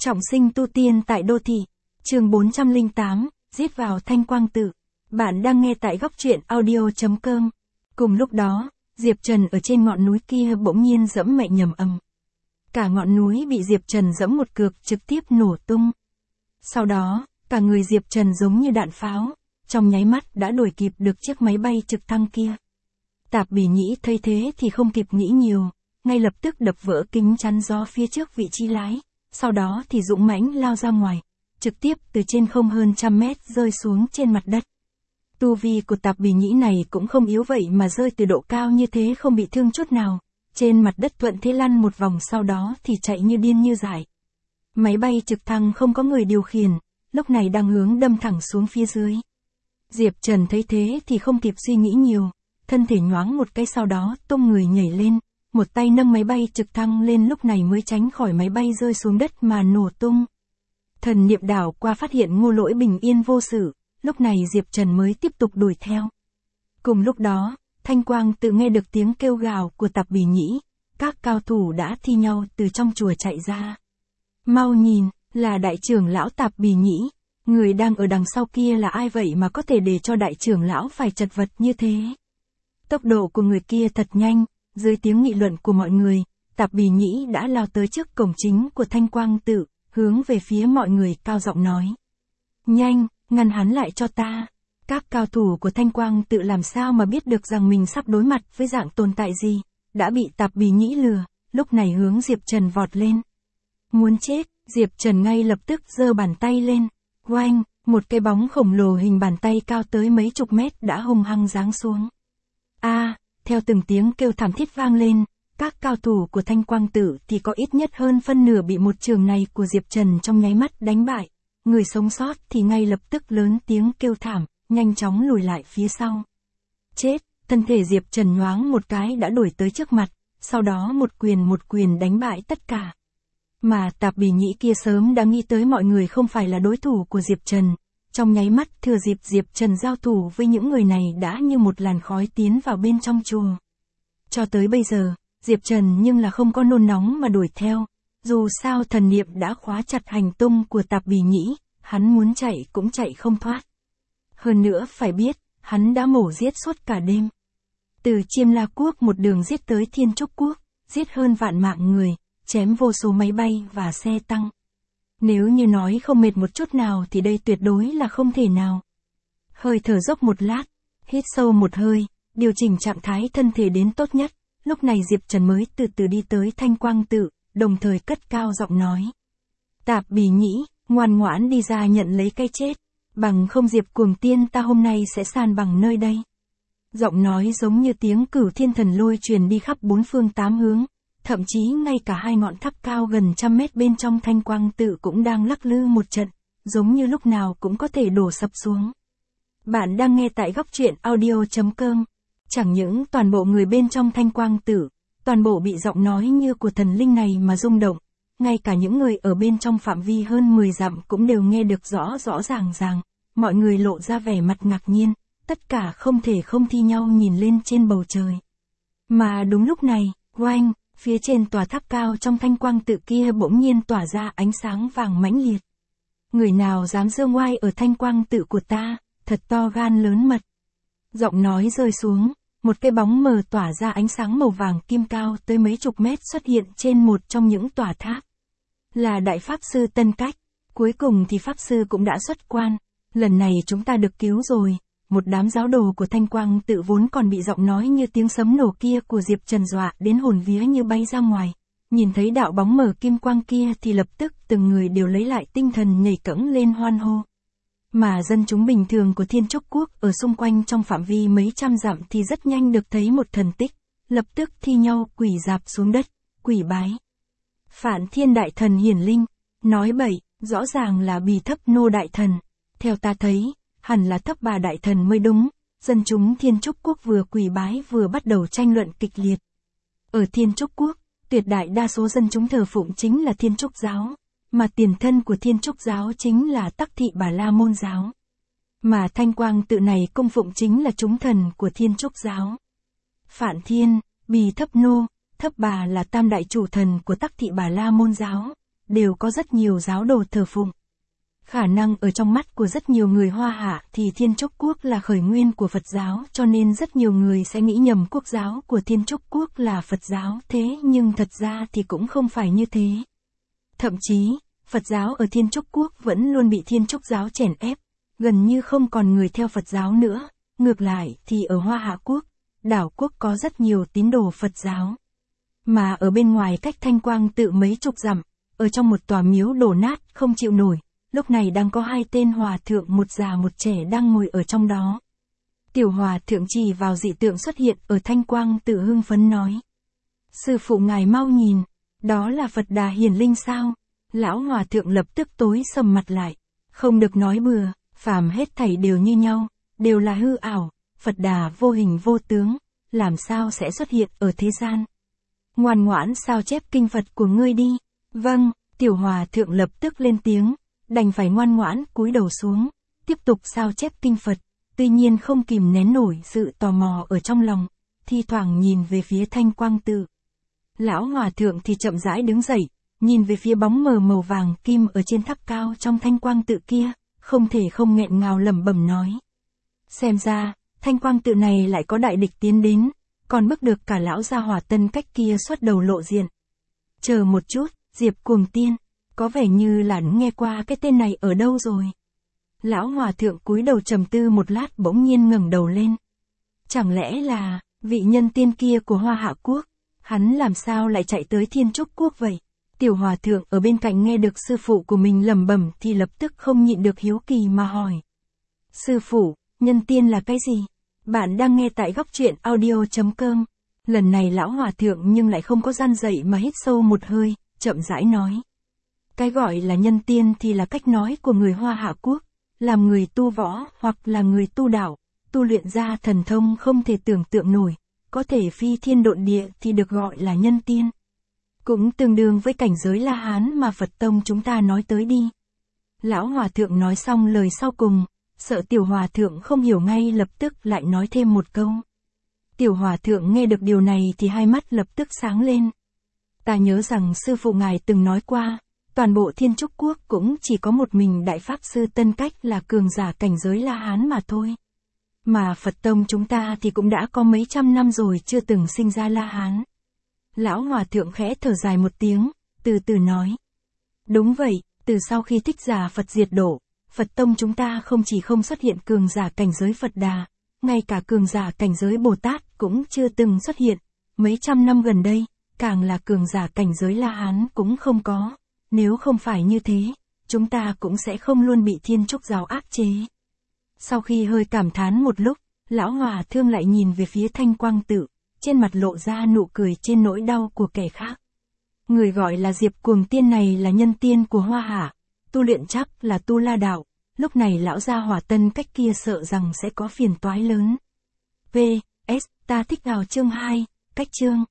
Trọng sinh tu tiên tại đô thị. Chương 408, giết vào Thanh Quang Tự. Bạn đang nghe tại góc truyện audio.com. Cùng lúc đó, Diệp Trần ở trên ngọn núi kia bỗng nhiên giẫm mạnh nhầm ầm. Cả ngọn núi bị Diệp Trần giẫm một cước trực tiếp nổ tung. Sau đó, cả người Diệp Trần giống như đạn pháo, trong nháy mắt đã đuổi kịp được chiếc máy bay trực thăng kia. Tạp Bỉ Nhĩ thấy thế thì không kịp nghĩ nhiều, ngay lập tức đập vỡ kính chắn gió phía trước vị trí lái, sau đó thì dũng mãnh lao ra ngoài, trực tiếp từ trên không hơn 100 mét rơi xuống trên mặt đất. Tu vi của Tạp Bỉ Nhĩ này cũng không yếu vậy mà rơi từ độ cao như thế không bị thương chút nào, trên mặt đất thuận thế lăn một vòng sau đó thì chạy như điên như dại. Máy bay trực thăng không có người điều khiển, lúc này đang hướng đâm thẳng xuống phía dưới. Diệp Trần thấy thế thì không kịp suy nghĩ nhiều, thân thể nhoáng một cái sau đó tung người nhảy lên, một tay nâng máy bay trực thăng lên lúc này mới tránh khỏi máy bay rơi xuống đất mà nổ tung. Thần niệm đảo qua phát hiện Ngô Lỗi bình yên vô sự, lúc này Diệp Trần mới tiếp tục đuổi theo. Cùng lúc đó, Thanh Quang Tự nghe được tiếng kêu gào của Tạp Bỉ Nhĩ, các cao thủ đã thi nhau từ trong chùa chạy ra. Mau nhìn, là đại trưởng lão Tạp Bỉ Nhĩ, người đang ở đằng sau kia là ai vậy mà có thể để cho đại trưởng lão phải chật vật như thế. Tốc độ của người kia thật nhanh, dưới tiếng nghị luận của mọi người, Tạp Bỉ Nhĩ đã lao tới trước cổng chính của Thanh Quang Tự, hướng về phía mọi người cao giọng nói. Nhanh, ngăn hắn lại cho ta. Các cao thủ của Thanh Quang Tự làm sao mà biết được rằng mình sắp đối mặt với dạng tồn tại gì, đã bị Tạp Bỉ Nhĩ lừa, lúc này hướng Diệp Trần vọt lên. Muốn chết, Diệp Trần ngay lập tức giơ bàn tay lên, oanh, một cái bóng khổng lồ hình bàn tay cao tới mấy chục mét đã hung hăng giáng xuống. Theo từng tiếng kêu thảm thiết vang lên, các cao thủ của Thanh Quang Tự thì có ít nhất hơn phân nửa bị một trường này của Diệp Trần trong nháy mắt đánh bại, người sống sót thì ngay lập tức lớn tiếng kêu thảm, nhanh chóng lùi lại phía sau. Chết, thân thể Diệp Trần nhoáng một cái đã đuổi tới trước mặt, sau đó một quyền đánh bại tất cả. Mà Tạp Bỉ Nhĩ kia sớm đã nghĩ tới mọi người không phải là đối thủ của Diệp Trần, trong nháy mắt thừa dịp Diệp Trần giao thủ với những người này đã như một làn khói tiến vào bên trong chùa. Cho tới bây giờ, Diệp Trần nhưng là không có nôn nóng mà đuổi theo, dù sao thần niệm đã khóa chặt hành tung của Tạp Bỉ Nhĩ, hắn muốn chạy cũng chạy không thoát. Hơn nữa phải biết, hắn đã mổ giết suốt cả đêm. Từ Chiêm La Quốc một đường giết tới Thiên Trúc Quốc, giết hơn vạn mạng người, chém vô số máy bay và xe tăng. Nếu như nói không mệt một chút nào thì đây tuyệt đối là không thể nào. Hơi thở dốc một lát, hít sâu một hơi, điều chỉnh trạng thái thân thể đến tốt nhất, lúc này Diệp Trần mới từ từ đi tới Thanh Quang Tự, đồng thời cất cao giọng nói. Tạp Bỉ Nhĩ, ngoan ngoãn đi ra nhận lấy cái chết, bằng không Diệp Cuồng Tiên ta hôm nay sẽ san bằng nơi đây. Giọng nói giống như tiếng Cửu Thiên Thần Lôi truyền đi khắp bốn phương tám hướng. Thậm chí ngay cả hai ngọn tháp cao gần 100 mét bên trong Thanh Quang Tự cũng đang lắc lư một trận, giống như lúc nào cũng có thể đổ sập xuống. Bạn đang nghe tại góc truyện audio.com. Chẳng những toàn bộ người bên trong Thanh Quang Tự, toàn bộ bị giọng nói như của thần linh này mà rung động, ngay cả những người ở bên trong phạm vi hơn 10 dặm cũng đều nghe được rõ ràng, mọi người lộ ra vẻ mặt ngạc nhiên, tất cả không thể không thi nhau nhìn lên trên bầu trời. Mà đúng lúc này, oanh, phía trên tòa tháp cao trong Thanh Quang Tự kia bỗng nhiên tỏa ra ánh sáng vàng mãnh liệt. Người nào dám giơ ngoai ở Thanh Quang Tự của ta, thật to gan lớn mật. Giọng nói rơi xuống, một cái bóng mờ tỏa ra ánh sáng màu vàng kim cao tới mấy chục mét xuất hiện trên một trong những tòa tháp. Là Đại Pháp Sư Tân Cách, cuối cùng thì Pháp Sư cũng đã xuất quan, lần này chúng ta được cứu rồi. Một đám giáo đồ của Thanh Quang Tự vốn còn bị giọng nói như tiếng sấm nổ kia của Diệp Trần dọa đến hồn vía như bay ra ngoài. Nhìn thấy đạo bóng mờ kim quang kia thì lập tức từng người đều lấy lại tinh thần nhảy cẫng lên hoan hô. Mà dân chúng bình thường của Thiên Trúc Quốc ở xung quanh trong phạm vi mấy trăm dặm thì rất nhanh được thấy một thần tích, lập tức thi nhau quỳ rạp xuống đất, quỳ bái. Phản Thiên Đại Thần hiển linh, nói bậy, rõ ràng là Bì Thấp Nô Đại Thần. Theo ta thấy, hẳn là Thấp Bà Đại Thần mới đúng. Dân chúng Thiên Trúc Quốc vừa quỳ bái vừa bắt đầu tranh luận kịch liệt. Ở Thiên Trúc Quốc, tuyệt đại đa số dân chúng thờ phụng chính là Thiên Trúc giáo, mà tiền thân của Thiên Trúc giáo chính là Tắc Thị Bà La Môn giáo. Mà Thanh Quang Tự này cung phụng chính là chúng thần của Thiên Trúc giáo. Phản Thiên, Bì Thấp Nô, Thấp Bà là tam đại chủ thần của Tắc Thị Bà La Môn giáo, đều có rất nhiều giáo đồ thờ phụng. Khả năng ở trong mắt của rất nhiều người Hoa Hạ thì Thiên Trúc Quốc là khởi nguyên của Phật giáo, cho nên rất nhiều người sẽ nghĩ nhầm quốc giáo của Thiên Trúc Quốc là Phật giáo, thế nhưng thật ra thì cũng không phải như thế. Thậm chí, Phật giáo ở Thiên Trúc Quốc vẫn luôn bị Thiên Trúc giáo chèn ép, gần như không còn người theo Phật giáo nữa. Ngược lại thì ở Hoa Hạ Quốc, đảo quốc có rất nhiều tín đồ Phật giáo. Mà ở bên ngoài cách Thanh Quang Tự mấy chục dặm, ở trong một tòa miếu đổ nát không chịu nổi, lúc này đang có hai tên hòa thượng, một già một trẻ đang ngồi ở trong đó. Tiểu hòa thượng chỉ vào dị tượng xuất hiện ở Thanh Quang Tự hưng phấn nói: Sư phụ ngài mau nhìn, đó là Phật Đà hiển linh sao? Lão hòa thượng lập tức tối sầm mặt lại. Không được nói bừa, phàm hết thảy đều như nhau, đều là hư ảo, Phật Đà vô hình vô tướng, làm sao sẽ xuất hiện ở thế gian? Ngoan ngoãn sao chép kinh Phật của ngươi đi. Vâng, tiểu hòa thượng lập tức lên tiếng, đành phải ngoan ngoãn cúi đầu xuống, tiếp tục sao chép kinh Phật, tuy nhiên không kìm nén nổi sự tò mò ở trong lòng, thi thoảng nhìn về phía Thanh Quang Tự. Lão hòa thượng thì chậm rãi đứng dậy, nhìn về phía bóng mờ màu vàng kim ở trên tháp cao trong Thanh Quang Tự kia, không thể không nghẹn ngào lẩm bẩm nói: Xem ra, Thanh Quang Tự này lại có đại địch tiến đến, còn bức được cả lão gia hỏa Tân Cách kia xuất đầu lộ diện. Chờ một chút, Diệp Cuồng Tiên, có vẻ như là nghe qua cái tên này ở đâu rồi. Lão hòa thượng cúi đầu trầm tư một lát bỗng nhiên ngẩng đầu lên. Chẳng lẽ là vị nhân tiên kia của Hoa Hạ Quốc, hắn làm sao lại chạy tới Thiên Trúc Quốc vậy? Tiểu hòa thượng ở bên cạnh nghe được sư phụ của mình lẩm bẩm thì lập tức không nhịn được hiếu kỳ mà hỏi: Sư phụ, nhân tiên là cái gì? Bạn đang nghe tại góc truyện audio.com. Lần này lão hòa thượng nhưng lại không có gian dậy mà hít sâu một hơi, chậm rãi nói: Cái gọi là nhân tiên thì là cách nói của người Hoa Hạ Quốc, làm người tu võ hoặc là người tu đạo, tu luyện ra thần thông không thể tưởng tượng nổi, có thể phi thiên độn địa thì được gọi là nhân tiên. Cũng tương đương với cảnh giới La Hán mà Phật tông chúng ta nói tới đi. Lão hòa thượng nói xong lời sau cùng, sợ tiểu hòa thượng không hiểu ngay lập tức lại nói thêm một câu. Tiểu hòa thượng nghe được điều này thì hai mắt lập tức sáng lên. Ta nhớ rằng sư phụ ngài từng nói qua, toàn bộ Thiên Trúc Quốc cũng chỉ có một mình Đại Pháp Sư Tân Cách là cường giả cảnh giới La Hán mà thôi. Mà Phật tông chúng ta thì cũng đã có mấy trăm năm rồi chưa từng sinh ra La Hán. Lão hòa thượng khẽ thở dài một tiếng, từ từ nói: Đúng vậy, từ sau khi Thích Giả Phật diệt độ, Phật tông chúng ta không chỉ không xuất hiện cường giả cảnh giới Phật Đà, ngay cả cường giả cảnh giới Bồ Tát cũng chưa từng xuất hiện. Mấy trăm năm gần đây, càng là cường giả cảnh giới La Hán cũng không có. Nếu không phải như thế, chúng ta cũng sẽ không luôn bị Thiên Trúc giáo áp chế. Sau khi hơi cảm thán một lúc, lão hòa thượng lại nhìn về phía Thanh Quang Tự, trên mặt lộ ra nụ cười trên nỗi đau của kẻ khác. Người gọi là Diệp Cuồng Tiên này là nhân tiên của Hoa Hạ, tu luyện chắc là tu La đạo, lúc này lão gia hỏa Tân Cách kia sợ rằng sẽ có phiền toái lớn. V.S. Ta thích vào chương 2, cách chương.